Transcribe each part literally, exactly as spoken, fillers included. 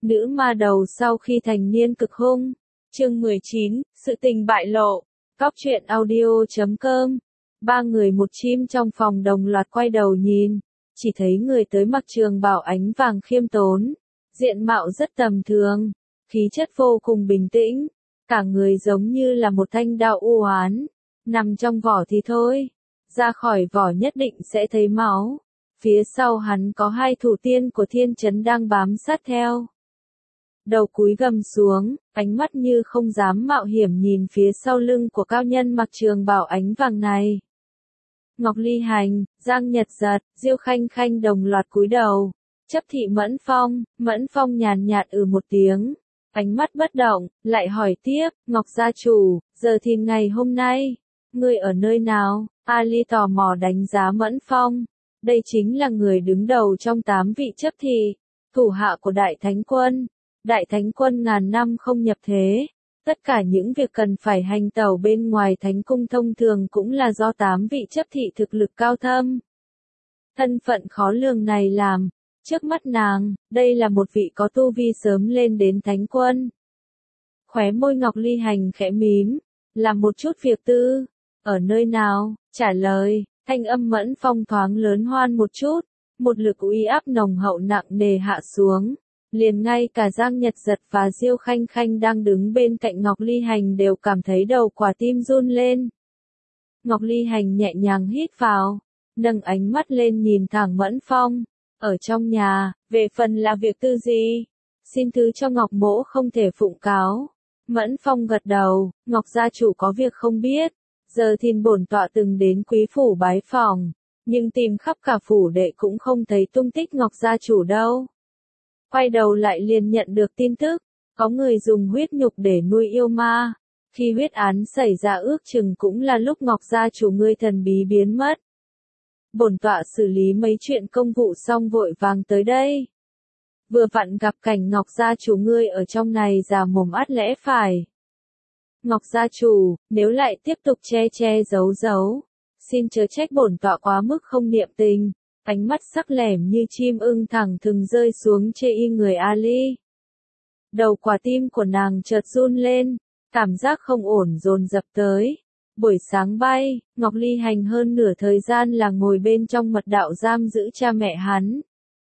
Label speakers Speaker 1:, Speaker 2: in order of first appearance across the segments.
Speaker 1: Nữ ma đầu sau khi thành niên cực hung. Chương mười chín, sự tình bại lộ. Cóc truyện audio chấm com. Ba người một chim trong phòng đồng loạt quay đầu nhìn, chỉ thấy người tới mặc trường bào ánh vàng khiêm tốn, diện mạo rất tầm thường, khí chất vô cùng bình tĩnh, cả người giống như là một thanh đao u oán, nằm trong vỏ thì thôi, ra khỏi vỏ nhất định sẽ thấy máu. Phía sau hắn có hai thủ tiên của thiên trấn đang bám sát theo. Đầu cúi gầm xuống, ánh mắt như không dám mạo hiểm nhìn phía sau lưng của cao nhân mặc trường bào ánh vàng này. Ngọc Ly Hành, Giang Nhật Giật, Diêu Khanh Khanh đồng loạt cúi đầu. Chấp thị Mẫn Phong, Mẫn Phong nhàn nhạt ừ một tiếng, ánh mắt bất động, lại hỏi tiếp, Ngọc gia chủ, giờ thì ngày hôm nay, ngươi ở nơi nào? Ali tò mò đánh giá Mẫn Phong. Đây chính là người đứng đầu trong tám vị chấp thị, thủ hạ của Đại Thánh Quân. Đại Thánh Quân ngàn năm không nhập thế. Tất cả những việc cần phải hành tẩu bên ngoài Thánh Cung thông thường cũng là do tám vị chấp thị thực lực cao thâm. Thân phận khó lường này làm, trước mắt nàng, đây là một vị có tu vi sớm lên đến Thánh Quân. Khóe môi Ngọc Ly Hành khẽ mím, làm một chút việc tư. Ở nơi nào? Trả lời, thanh âm Mẫn Phong thoáng lớn hoan một chút, một lực uy áp nồng hậu nặng nề hạ xuống. Liền ngay cả Giang Nhật Giật và Diêu Khanh Khanh đang đứng bên cạnh Ngọc Ly Hành đều cảm thấy đầu quả tim run lên. Ngọc Ly Hành nhẹ nhàng hít vào, nâng ánh mắt lên nhìn thẳng Mẫn Phong. Ở trong nhà, về phần là việc tư gì? Xin thứ cho Ngọc mỗ không thể phụng cáo. Mẫn Phong gật đầu, Ngọc gia chủ có việc không biết. Giờ thìn bổn tọa từng đến quý phủ bái phòng, nhưng tìm khắp cả phủ đệ cũng không thấy tung tích Ngọc gia chủ đâu. Quay đầu lại liền nhận được tin tức, có người dùng huyết nhục để nuôi yêu ma. Khi huyết án xảy ra ước chừng cũng là lúc Ngọc gia chủ ngươi thần bí biến mất. Bổn tọa xử lý mấy chuyện công vụ xong vội vàng tới đây. Vừa vặn gặp cảnh Ngọc gia chủ ngươi ở trong này già mồm át lẽ phải. Ngọc gia chủ, nếu lại tiếp tục che che giấu giấu, xin chớ trách bổn tọa quá mức không niệm tình. Ánh mắt sắc lẻm như chim ưng thẳng thừng rơi xuống chê y người Ali. Đầu quả tim của nàng chợt run lên, cảm giác không ổn dồn dập tới. Buổi sáng bay, Ngọc Ly Hành hơn nửa thời gian là ngồi bên trong mật đạo giam giữ cha mẹ hắn.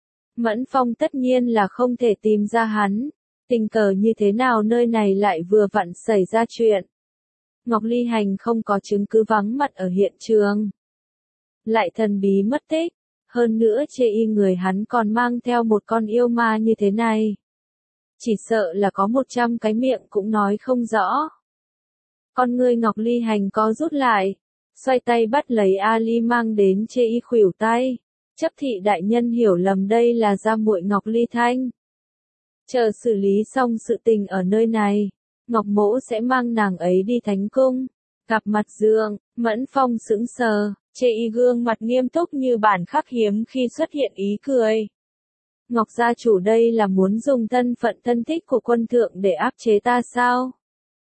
Speaker 1: Mẫn Phong tất nhiên là không thể tìm ra hắn. Tình cờ như thế nào nơi này lại vừa vặn xảy ra chuyện. Ngọc Ly Hành không có chứng cứ vắng mặt ở hiện trường. Lại thần bí mất tích. Hơn nữa chê y người hắn còn mang theo một con yêu ma như thế này. Chỉ sợ là có một trăm cái miệng cũng nói không rõ. Con ngươi Ngọc Ly Hành có rút lại, xoay tay bắt lấy Ali mang đến chê y khuỷu tay. Chấp thị đại nhân hiểu lầm đây là gia muội Ngọc Ly Thanh. Chờ xử lý xong sự tình ở nơi này, Ngọc mỗ sẽ mang nàng ấy đi Thánh Cung. Gặp mặt Dương, Mẫn Phong sững sờ. Chê y gương mặt nghiêm túc như bản khắc hiếm khi xuất hiện ý cười. Ngọc gia chủ đây là muốn dùng thân phận thân thích của quân thượng để áp chế ta sao?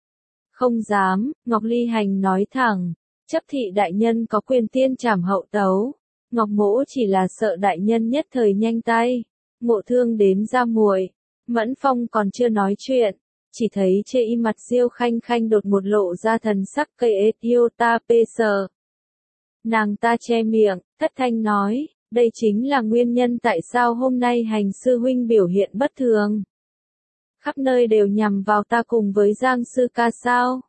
Speaker 1: Không dám, Ngọc Ly Hành nói thẳng, chấp thị đại nhân có quyền tiên trảm hậu tấu. Ngọc mỗ chỉ là sợ đại nhân nhất thời nhanh tay, ngộ thương đến gia muội. Mẫn Phong còn chưa nói chuyện, chỉ thấy chê y mặt Diêu Khanh Khanh đột một lộ ra thần sắc cây ết yêu ta pê sờ. Nàng ta che miệng, thất thanh nói, đây chính là nguyên nhân tại sao hôm nay Hành sư huynh biểu hiện bất thường. Khắp nơi đều nhằm vào ta cùng với Giang sư ca sao.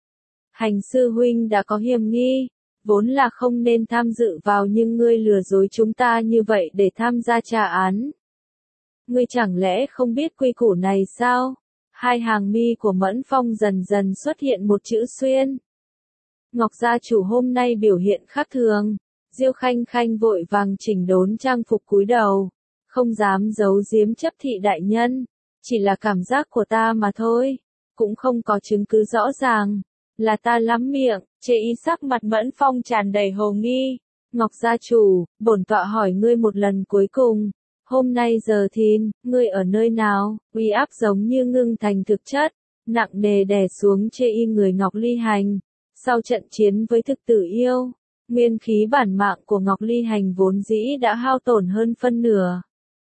Speaker 1: Hành sư huynh đã có hiểm nghi, vốn là không nên tham dự vào nhưng ngươi lừa dối chúng ta như vậy để tham gia tra án. Ngươi chẳng lẽ không biết quy củ này sao? Hai hàng mi của Mẫn Phong dần dần xuất hiện một chữ xuyên. Ngọc gia chủ hôm nay biểu hiện khác thường. Diêu Khanh Khanh vội vàng chỉnh đốn trang phục cúi đầu, không dám giấu giếm chấp thị đại nhân, chỉ là cảm giác của ta mà thôi, cũng không có chứng cứ rõ ràng, là ta lắm miệng. Chê y sắc mặt Mẫn Phong tràn đầy hồ nghi. Ngọc gia chủ, bổn tọa hỏi ngươi một lần cuối cùng, hôm nay giờ thìn, ngươi ở nơi nào? Uy áp giống như ngưng thành thực chất, nặng nề đè xuống chê y người Ngọc Ly Hành. Sau trận chiến với thực tử yêu, nguyên khí bản mạng của Ngọc Ly Hành vốn dĩ đã hao tổn hơn phân nửa.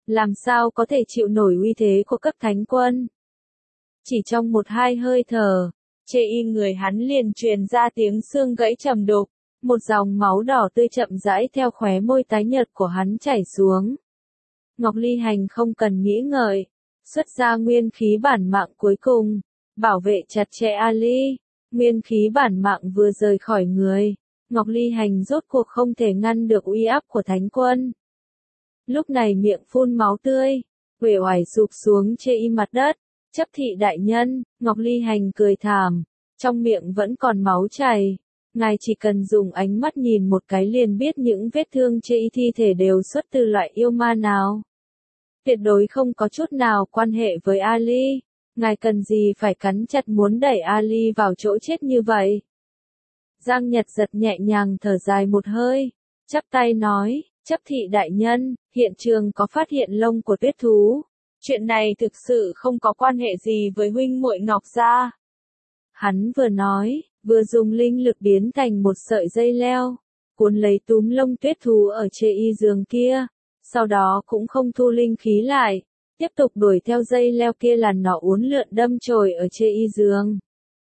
Speaker 1: làm sao có thể chịu nổi uy thế của cấp thánh quân. Chỉ trong một hai hơi thở, trên người hắn liền truyền ra tiếng xương gãy trầm đục, một dòng máu đỏ tươi chậm rãi theo khóe môi tái nhợt của hắn chảy xuống. Ngọc Ly Hành không cần nghĩ ngợi, xuất ra nguyên khí bản mạng cuối cùng, bảo vệ chặt chẽ Ali. Nguyên khí bản mạng vừa rời khỏi người, Ngọc Ly Hành rốt cuộc không thể ngăn được uy áp của thánh quân. Lúc này miệng phun máu tươi, uể oải sụp xuống trên mặt đất. Chấp thị đại nhân, Ngọc Ly Hành cười thảm, trong miệng vẫn còn máu chảy. Ngài chỉ cần dùng ánh mắt nhìn một cái liền biết những vết thương trên thi thể đều xuất từ loại yêu ma nào. Tuyệt đối không có chút nào quan hệ với Ali. Ngài cần gì phải cắn chặt muốn đẩy Ali vào chỗ chết như vậy? Giang Nhật giật nhẹ nhàng thở dài một hơi, chắp tay nói, chấp thị đại nhân, hiện trường có phát hiện lông của tuyết thú. Chuyện này thực sự không có quan hệ gì với huynh muội Ngọc gia. Hắn vừa nói, vừa dùng linh lực biến thành một sợi dây leo, cuốn lấy túm lông tuyết thú ở trên y giường kia, sau đó cũng không thu linh khí lại, tiếp tục đuổi theo dây leo kia là nó uốn lượn đâm chồi ở trên y giường.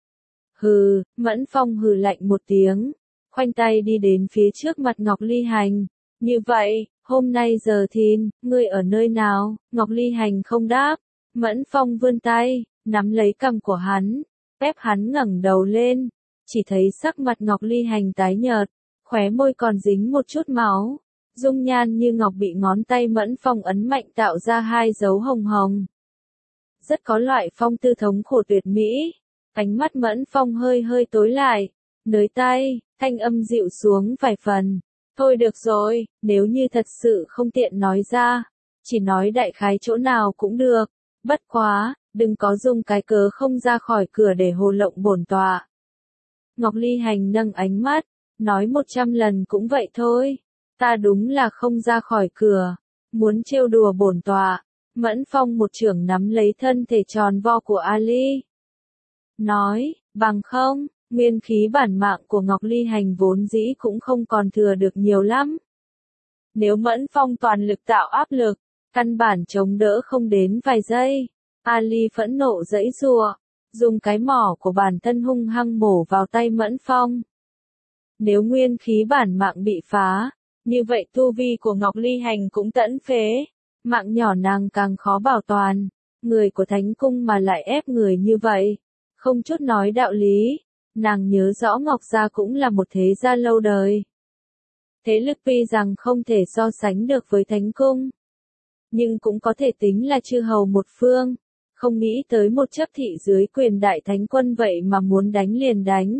Speaker 1: Hừ, Mẫn Phong hừ lạnh một tiếng, khoanh tay đi đến phía trước mặt Ngọc Ly Hành. Như vậy, hôm nay giờ thìn, ngươi ở nơi nào? Ngọc Ly Hành không đáp. Mẫn Phong vươn tay, nắm lấy cằm của hắn, ép hắn ngẩng đầu lên, chỉ thấy sắc mặt Ngọc Ly Hành tái nhợt, khóe môi còn dính một chút máu, dung nhan như ngọc bị ngón tay Mẫn Phong ấn mạnh tạo ra hai dấu hồng hồng. Rất có loại phong tư thống khổ tuyệt mỹ. Ánh mắt Mẫn Phong hơi hơi tối lại, nới tay, thanh âm dịu xuống vài phần. Thôi được rồi, nếu như thật sự không tiện nói ra, chỉ nói đại khái chỗ nào cũng được, bất quá, đừng có dùng cái cớ không ra khỏi cửa để hồ lộng bổn tọa. Ngọc Ly Hành nâng ánh mắt, nói một trăm lần cũng vậy thôi, ta đúng là không ra khỏi cửa, muốn trêu đùa bổn tọa. Mẫn Phong một chưởng nắm lấy thân thể tròn vo của Ali. Nói, bằng không, nguyên khí bản mạng của Ngọc Ly Hành vốn dĩ cũng không còn thừa được nhiều lắm. Nếu Mẫn Phong toàn lực tạo áp lực, căn bản chống đỡ không đến vài giây. Ali phẫn nộ giãy giụa, dùng cái mỏ của bản thân hung hăng bổ vào tay Mẫn Phong. Nếu nguyên khí bản mạng bị phá, như vậy tu vi của Ngọc Ly Hành cũng tẫn phế, mạng nhỏ nàng càng khó bảo toàn, người của Thánh Cung mà lại ép người như vậy, không chút nói đạo lý. Nàng nhớ rõ Ngọc gia cũng là một thế gia lâu đời. Thế lực tuy rằng không thể so sánh được với Thánh Cung, nhưng cũng có thể tính là chư hầu một phương, không nghĩ tới một chấp thị dưới quyền đại thánh quân vậy mà muốn đánh liền đánh.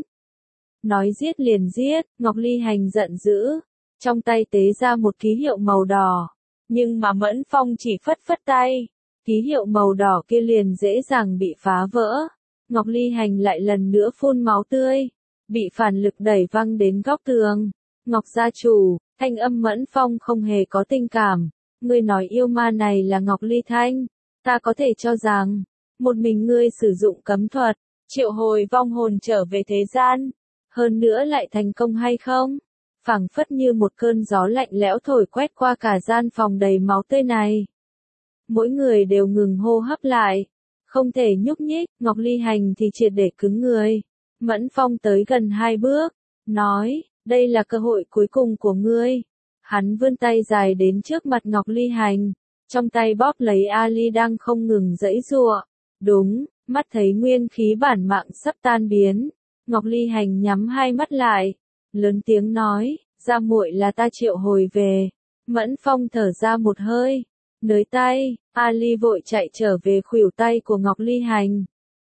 Speaker 1: Nói giết liền giết, Ngọc Ly Hành giận dữ, trong tay tế ra một ký hiệu màu đỏ, nhưng mà Mẫn Phong chỉ phất phất tay, ký hiệu màu đỏ kia liền dễ dàng bị phá vỡ. Ngọc Ly Hành lại lần nữa phun máu tươi, bị phản lực đẩy văng đến góc tường. Ngọc gia chủ, thanh âm Mẫn Phong không hề có tình cảm, ngươi nói yêu ma này là Ngọc Ly Thanh, ta có thể cho rằng, một mình ngươi sử dụng cấm thuật, triệu hồi vong hồn trở về thế gian, hơn nữa lại thành công hay không? Phảng phất như một cơn gió lạnh lẽo thổi quét qua cả gian phòng đầy máu tươi này. Mỗi người đều ngừng hô hấp lại, không thể nhúc nhích. Ngọc Ly Hành thì triệt để cứng người. Mẫn Phong tới gần hai bước, nói, đây là cơ hội cuối cùng của ngươi. Hắn vươn tay dài đến trước mặt Ngọc Ly Hành, trong tay bóp lấy Ali đang không ngừng giãy giụa. Đúng, mắt thấy nguyên khí bản mạng sắp tan biến, Ngọc Ly Hành nhắm hai mắt lại, lớn tiếng nói, gia muội là ta triệu hồi về. Mẫn Phong thở ra một hơi, nới tay, Ali vội chạy trở về khuỷu tay của Ngọc Ly Hành.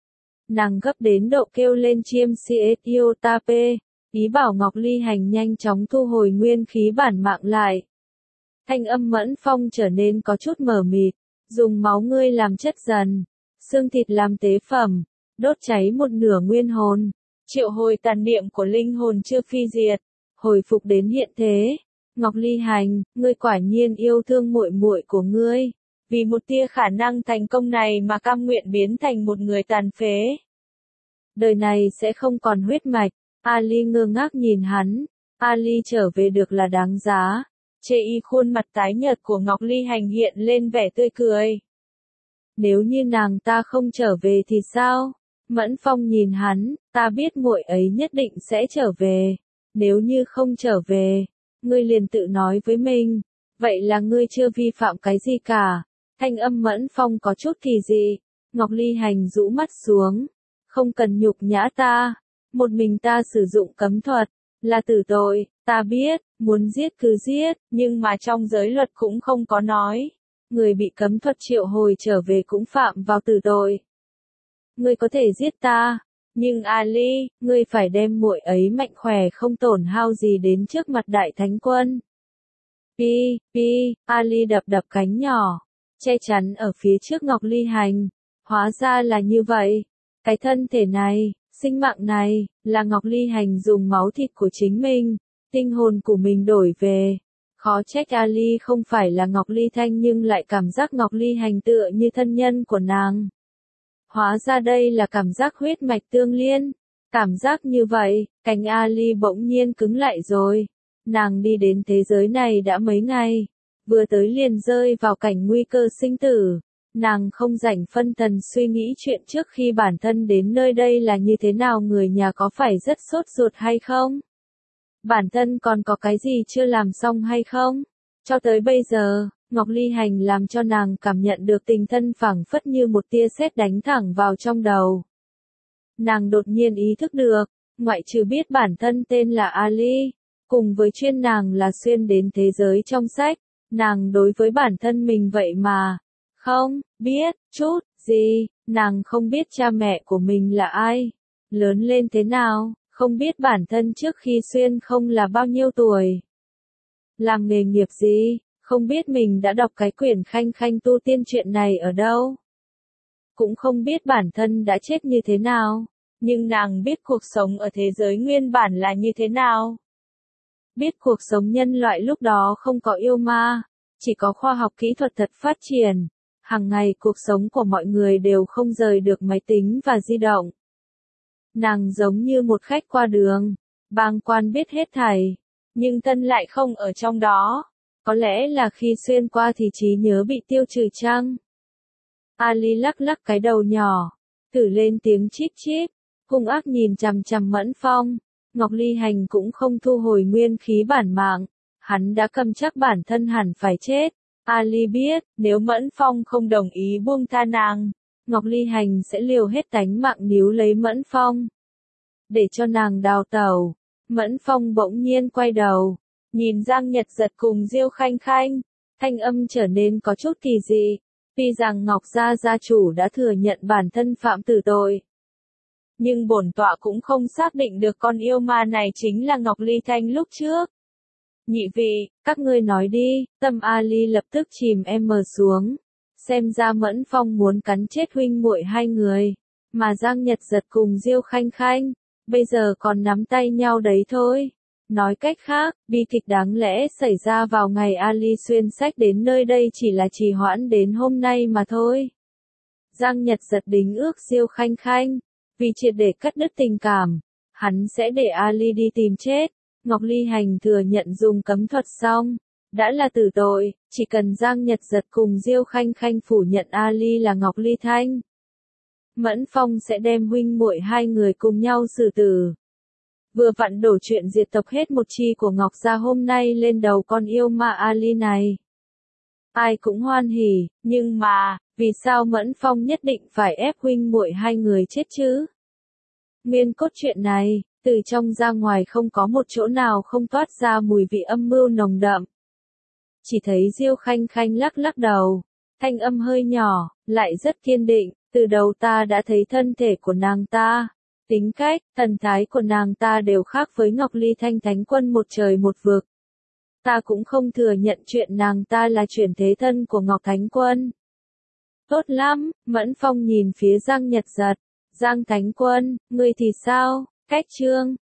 Speaker 1: Nàng gấp đến độ kêu lên chiêm siêu tape, ý bảo Ngọc Ly Hành nhanh chóng thu hồi nguyên khí bản mạng lại. Thanh âm Mẫn Phong trở nên có chút mờ mịt, dùng máu ngươi làm chất dần, xương thịt làm tế phẩm, đốt cháy một nửa nguyên hồn, triệu hồi tàn niệm của linh hồn chưa phi diệt, hồi phục đến hiện thế. Ngọc Ly Hành, ngươi quả nhiên yêu thương muội muội của ngươi, vì một tia khả năng thành công này mà cam nguyện biến thành một người tàn phế. Đời này sẽ không còn huyết mạch. Ali ngơ ngác nhìn hắn, Ali trở về được là đáng giá, Chê y khuôn mặt tái nhợt của Ngọc Ly Hành hiện lên vẻ tươi cười. Nếu như nàng ta không trở về thì sao? Mẫn Phong nhìn hắn, ta biết muội ấy nhất định sẽ trở về. Nếu như không trở về, ngươi liền tự nói với mình. Vậy là ngươi chưa vi phạm cái gì cả. Thanh âm Mẫn Phong có chút kỳ dị. Ngọc Ly Hành rũ mắt xuống. Không cần nhục nhã ta. Một mình ta sử dụng cấm thuật, là tử tội. Ta biết, muốn giết cứ giết, nhưng mà trong giới luật cũng không có nói. Người bị cấm thuật triệu hồi trở về cũng phạm vào tử tội. Ngươi có thể giết ta, nhưng Ali, ngươi phải đem muội ấy mạnh khỏe không tổn hao gì đến trước mặt đại thánh quân. Pi, pi, Ali đập đập cánh nhỏ, che chắn ở phía trước Ngọc Ly Hành. Hóa ra là như vậy. Cái thân thể này, sinh mạng này, là Ngọc Ly Hành dùng máu thịt của chính mình, tinh hồn của mình đổi về. Khó trách Ali không phải là Ngọc Ly Thanh nhưng lại cảm giác Ngọc Ly Hành tựa như thân nhân của nàng. Hóa ra đây là cảm giác huyết mạch tương liên. Cảm giác như vậy, cánh Ali bỗng nhiên cứng lại rồi. Nàng đi đến thế giới này đã mấy ngày, vừa tới liền rơi vào cảnh nguy cơ sinh tử. Nàng không rảnh phân thần suy nghĩ chuyện trước khi bản thân đến nơi đây là như thế nào, người nhà có phải rất sốt ruột hay không? Bản thân còn có cái gì chưa làm xong hay không? Cho tới bây giờ, Ngọc Ly Hành làm cho nàng cảm nhận được tình thân phảng phất như một tia sét đánh thẳng vào trong đầu. Nàng đột nhiên ý thức được, ngoại trừ biết bản thân tên là Ali, cùng với chuyên nàng là xuyên đến thế giới trong sách, nàng đối với bản thân mình vậy mà không biết chút gì. Nàng không biết cha mẹ của mình là ai, lớn lên thế nào, không biết bản thân trước khi xuyên không là bao nhiêu tuổi, làm nghề nghiệp gì, không biết mình đã đọc cái quyển Khanh Khanh tu tiên chuyện này ở đâu, cũng không biết bản thân đã chết như thế nào, nhưng nàng biết cuộc sống ở thế giới nguyên bản là như thế nào. Biết cuộc sống nhân loại lúc đó không có yêu ma, chỉ có khoa học kỹ thuật thật phát triển. Hàng ngày cuộc sống của mọi người đều không rời được máy tính và di động. Nàng giống như một khách qua đường, bàng quan biết hết thảy, nhưng thân lại không ở trong đó. Có lẽ là khi xuyên qua thì trí nhớ bị tiêu trừ chăng? Ali lắc lắc cái đầu nhỏ, thử lên tiếng chít chít, hung ác nhìn chằm chằm Mẫn Phong. Ngọc Ly Hành cũng không thu hồi nguyên khí bản mạng, hắn đã cầm chắc bản thân hẳn phải chết. Ali biết, nếu Mẫn Phong không đồng ý buông tha nàng, Ngọc Ly Hành sẽ liều hết tánh mạng níu lấy Mẫn Phong, để cho nàng đào tẩu. Mẫn Phong bỗng nhiên quay đầu, nhìn Giang Nhật Giật cùng Diêu Khanh Khanh, thanh âm trở nên có chút kỳ dị. Tuy rằng Ngọc Gia gia chủ đã thừa nhận bản thân phạm tử tội, nhưng bổn tọa cũng không xác định được con yêu ma này chính là Ngọc Ly Thanh lúc trước. Nhị vị, các ngươi nói đi. Tâm Ali lập tức chìm em mờ xuống. Xem ra Mẫn Phong muốn cắn chết huynh muội hai người, mà Giang Nhật Giật cùng Diêu Khanh Khanh, bây giờ còn nắm tay nhau đấy thôi. Nói cách khác, bi kịch đáng lẽ xảy ra vào ngày Ali xuyên sách đến nơi đây chỉ là trì hoãn đến hôm nay mà thôi. Giang Nhật Giật đính ước Diêu Khanh Khanh, vì triệt để cắt đứt tình cảm, hắn sẽ để Ali đi tìm chết. Ngọc Ly Hành thừa nhận dùng cấm thuật xong, đã là tử tội, chỉ cần Giang Nhật Giật cùng Diêu Khanh Khanh phủ nhận Ali là Ngọc Ly Thanh, Mẫn Phong sẽ đem huynh muội hai người cùng nhau xử tử. Vừa vặn đổ chuyện diệt tộc hết một chi của Ngọc Gia hôm nay lên đầu con yêu ma Ali này. Ai cũng hoan hỉ, nhưng mà, vì sao Mẫn Phong nhất định phải ép huynh muội hai người chết chứ? Nguyên cốt truyện này, từ trong ra ngoài không có một chỗ nào không toát ra mùi vị âm mưu nồng đậm. Chỉ thấy Diêu Khanh Khanh lắc lắc đầu, thanh âm hơi nhỏ, lại rất kiên định, từ đầu ta đã thấy thân thể của nàng ta, tính cách, thần thái của nàng ta đều khác với Ngọc Ly Thanh thánh quân một trời một vực. Ta cũng không thừa nhận chuyện nàng ta là chuyển thế thân của Ngọc Thánh Quân. Tốt lắm, Mẫn Phong nhìn phía Giang Nhật Giật. Giang Thánh Quân, ngươi thì sao? Cách chương